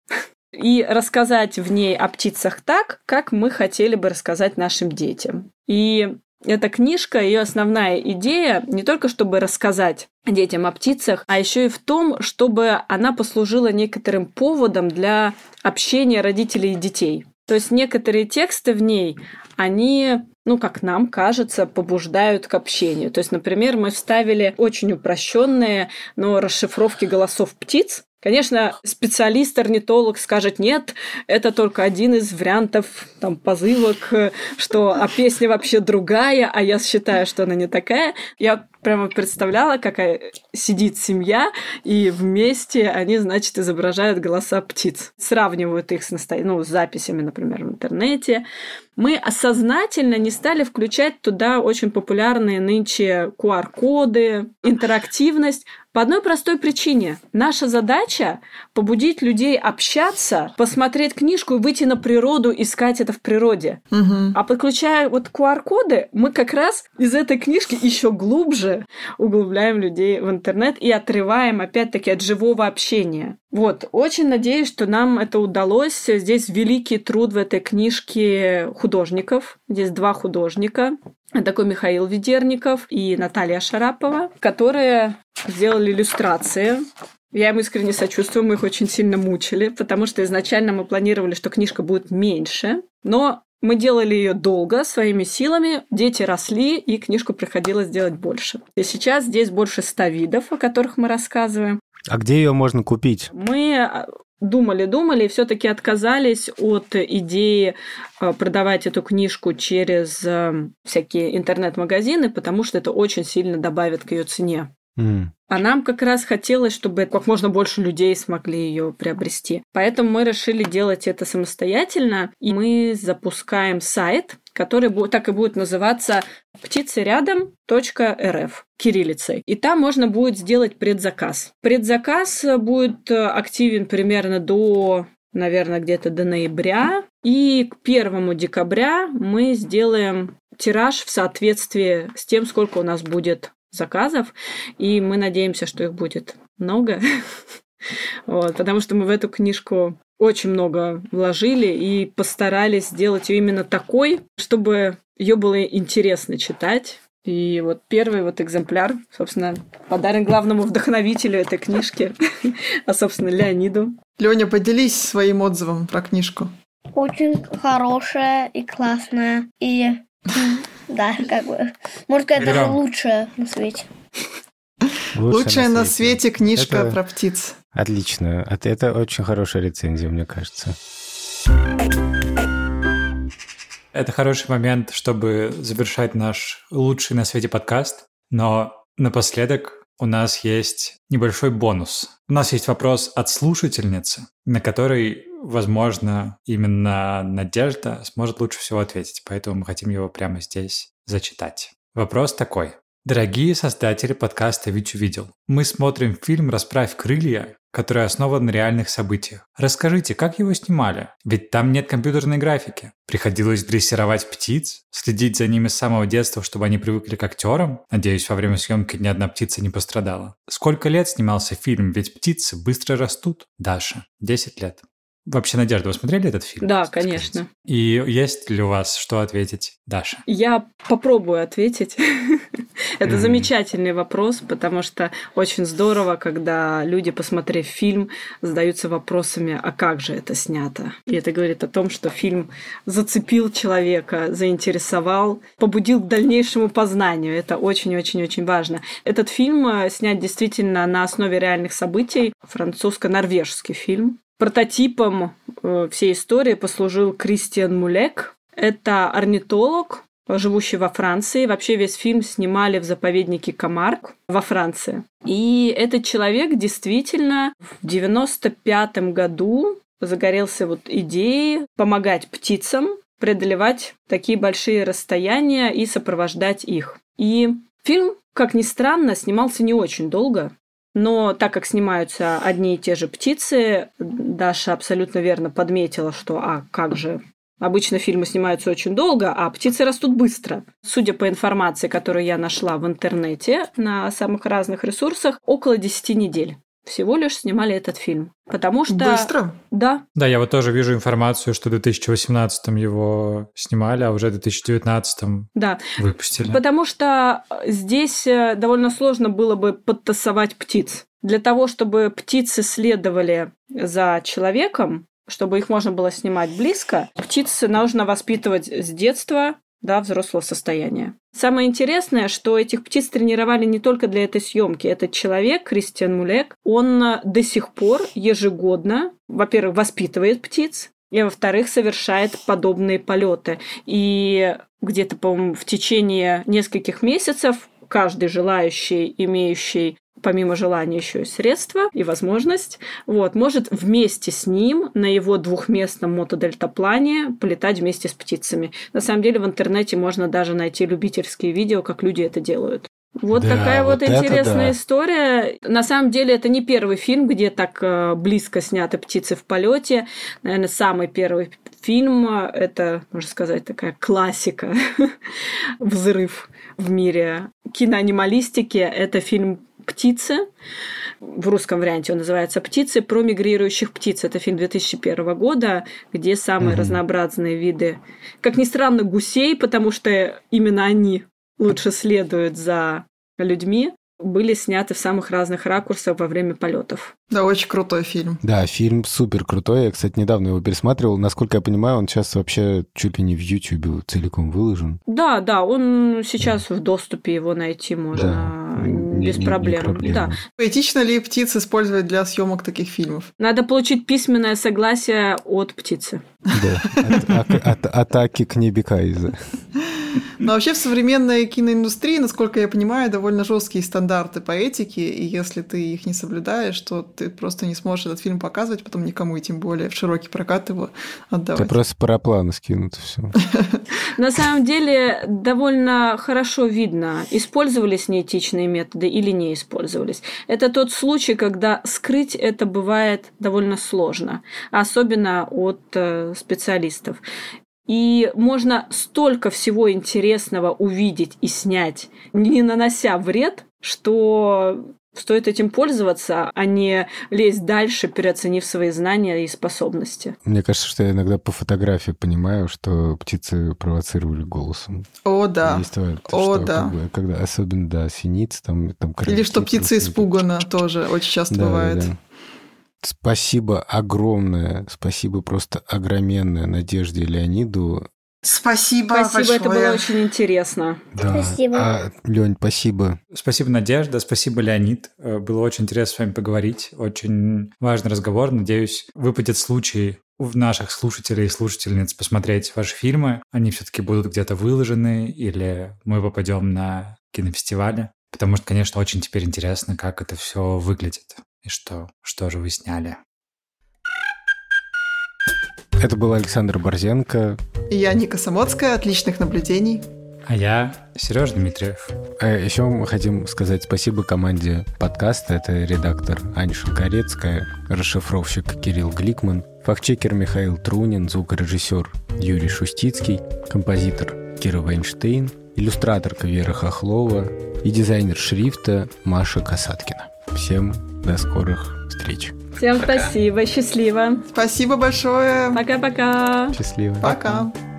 И рассказать в ней о птицах так, как мы хотели бы рассказать нашим детям. И эта книжка, ее основная идея не только чтобы рассказать детям о птицах, а еще и в том, чтобы она послужила некоторым поводом для общения родителей и детей. То есть некоторые тексты в ней, они, как нам кажется, побуждают к общению. То есть, например, мы вставили очень упрощенные, но расшифровки голосов птиц. Конечно, специалист-орнитолог скажет, нет, это только один из вариантов позывок, что песня вообще другая, а я считаю, что она не такая. Я прямо представляла, какая сидит семья, и вместе они, значит, изображают голоса птиц. Сравнивают их с записями, например, в интернете. Мы сознательно не стали включать туда очень популярные нынче QR-коды, интерактивность, по одной простой причине. Наша задача – побудить людей общаться, посмотреть книжку и выйти на природу, искать это в природе. Угу. А подключая QR-коды, мы как раз из этой книжки еще глубже углубляем людей в интернет и отрываем, опять-таки, от живого общения. Вот, очень надеюсь, что нам это удалось. Здесь великий труд в этой книжке художников. Здесь 2 художника. Такой Михаил Ведерников и Наталья Шарапова, которые сделали иллюстрации. Я им искренне сочувствую, мы их очень сильно мучили, потому что изначально мы планировали, что книжка будет меньше, но мы делали ее долго, своими силами, дети росли, и книжку приходилось делать больше. И сейчас здесь больше 100 видов, о которых мы рассказываем. А где ее можно купить? Мы думали и все-таки отказались от идеи продавать эту книжку через всякие интернет-магазины, потому что это очень сильно добавит к ее цене. А нам как раз хотелось, чтобы как можно больше людей смогли ее приобрести. Поэтому мы решили делать это самостоятельно, и мы запускаем сайт, который так и будет называться птицерядом.рф кириллицей. И там можно будет сделать предзаказ. Предзаказ будет активен примерно до, наверное, где-то до ноября. И к 1 декабря мы сделаем тираж в соответствии с тем, сколько у нас будет заказов, и мы надеемся, что их будет много. Вот, потому что мы в эту книжку очень много вложили и постарались сделать ее именно такой, чтобы ее было интересно читать. И вот первый вот экземпляр, собственно, подарен главному вдохновителю этой книжки, а, собственно, Леониду. Лёня, поделись своим отзывом про книжку. Очень хорошая и классная. И да, как бы, можно сказать, даже лучшая на свете. Лучшая на свете книжка про птиц. Отлично. Это очень хорошая рецензия, мне кажется. Это хороший момент, чтобы завершать наш лучший на свете подкаст. Но напоследок у нас есть небольшой бонус. У нас есть вопрос от слушательницы, на который, возможно, именно Надежда сможет лучше всего ответить. Поэтому мы хотим его прямо здесь зачитать. Вопрос такой. Дорогие создатели подкаста «Вить увидел», мы смотрим фильм «Расправь крылья», который основан на реальных событиях. Расскажите, как его снимали? Ведь там нет компьютерной графики. Приходилось дрессировать птиц, следить за ними с самого детства, чтобы они привыкли к актерам. Надеюсь, во время съемки ни одна птица не пострадала. Сколько лет снимался фильм? Ведь птицы быстро растут. Даша, 10 лет. Вообще, Надежда, вы смотрели этот фильм? Да, конечно. И есть ли у вас что ответить, Даша? Я попробую ответить. Это замечательный вопрос, потому что очень здорово, когда люди, посмотрев фильм, задаются вопросами, а как же это снято? И это говорит о том, что фильм зацепил человека, заинтересовал, побудил к дальнейшему познанию. Это очень-очень-очень важно. Этот фильм снят действительно на основе реальных событий. Французско-норвежский фильм. Прототипом всей истории послужил Кристиан Мулек. Это орнитолог, живущий во Франции. Вообще весь фильм снимали в заповеднике Камарк во Франции. И этот человек действительно в 95-м году загорелся вот идеей помогать птицам преодолевать такие большие расстояния и сопровождать их. И фильм, как ни странно, снимался не очень долго. Но так как снимаются одни и те же птицы, Даша абсолютно верно подметила, что как же, обычно фильмы снимаются очень долго, а птицы растут быстро. Судя по информации, которую я нашла в интернете на самых разных ресурсах, около 10 недель. Всего лишь снимали этот фильм. Потому что... Быстро? Да. Да, я вот тоже вижу информацию, что в 2018-м его снимали, а уже в 2019-м выпустили. Потому что здесь довольно сложно было бы подтасовать птиц. Для того, чтобы птицы следовали за человеком, чтобы их можно было снимать близко, птиц нужно воспитывать с детства до взрослого состояния. Самое интересное, что этих птиц тренировали не только для этой съемки. Этот человек, Кристиан Мулек, он до сих пор ежегодно, во-первых, воспитывает птиц, и, во-вторых, совершает подобные полеты. И где-то, по-моему, в течение нескольких месяцев каждый желающий, имеющий помимо желания еще и средства и возможность, может вместе с ним на его двухместном мотодельтаплане полетать вместе с птицами. На самом деле в интернете можно даже найти любительские видео, как люди это делают. Такая вот интересная история. На самом деле это не первый фильм, где так близко сняты птицы в полете. Наверное, самый первый фильм, это, можно сказать, такая классика, взрыв в мире киноанималистики. Это фильм «Птицы». В русском варианте он называется «Птицы», про мигрирующих птиц. Это фильм 2001 года, где самые разнообразные виды, как ни странно, гусей, потому что именно они лучше следуют за людьми, были сняты в самых разных ракурсах во время полетов. Да, очень крутой фильм. Да, фильм супер крутой. Я, кстати, недавно его пересматривал. Насколько я понимаю, он сейчас вообще чуть ли не в YouTube целиком выложен. Да, он сейчас в доступе, его найти можно без проблем. Да. Этично ли птиц использовать для съемок таких фильмов? Надо получить письменное согласие от птицы. Да, от атаки к Небекайзе. Но вообще в современной киноиндустрии, насколько я понимаю, довольно жесткие стандарты по этике, и если ты их не соблюдаешь, то ты просто не сможешь этот фильм показывать потом никому, и тем более в широкий прокат его отдавать. Это просто парапланы скинут, и все. На самом деле довольно хорошо видно, использовались неэтичные методы или не использовались. Это тот случай, когда скрыть это бывает довольно сложно, особенно от специалистов. И можно столько всего интересного увидеть и снять, не нанося вред, что Стоит этим пользоваться, а не лезть дальше, переоценив свои знания и способности. Мне кажется, что я иногда по фотографии понимаю, что птицы провоцировали голосом. О, да. Есть такое, О, что, да. когда, особенно, да, синиц, там Или что птица испугана, тоже очень часто бывает. Да. Спасибо огромное, спасибо просто огроменное Надежде и Леониду. Спасибо большое. Это было очень интересно. Да. Спасибо. Лёнь, спасибо. Спасибо, Надежда, спасибо, Леонид. Было очень интересно с вами поговорить. Очень важный разговор. Надеюсь, выпадет случай у наших слушателей и слушательниц посмотреть ваши фильмы. Они все-таки будут где-то выложены, или мы попадем на кинофестивале. Потому что, конечно, очень теперь интересно, как это все выглядит и что же вы сняли. Это был Александр Борзенко. И я Ника Самоцкая. Отличных наблюдений. А я Сережа Дмитриев. Еще мы хотим сказать спасибо команде подкаста. Это редактор Аня Шинкарецкая, расшифровщик Кирилл Гликман, фактчекер Михаил Трунин, звукорежиссер Юрий Шустицкий, композитор Кира Вайнштейн, иллюстраторка Вера Хохлова и дизайнер шрифта Маша Касаткина. Всем до скорых встреч. Всем спасибо, счастливо. Спасибо большое. Пока-пока. Счастливо. Пока.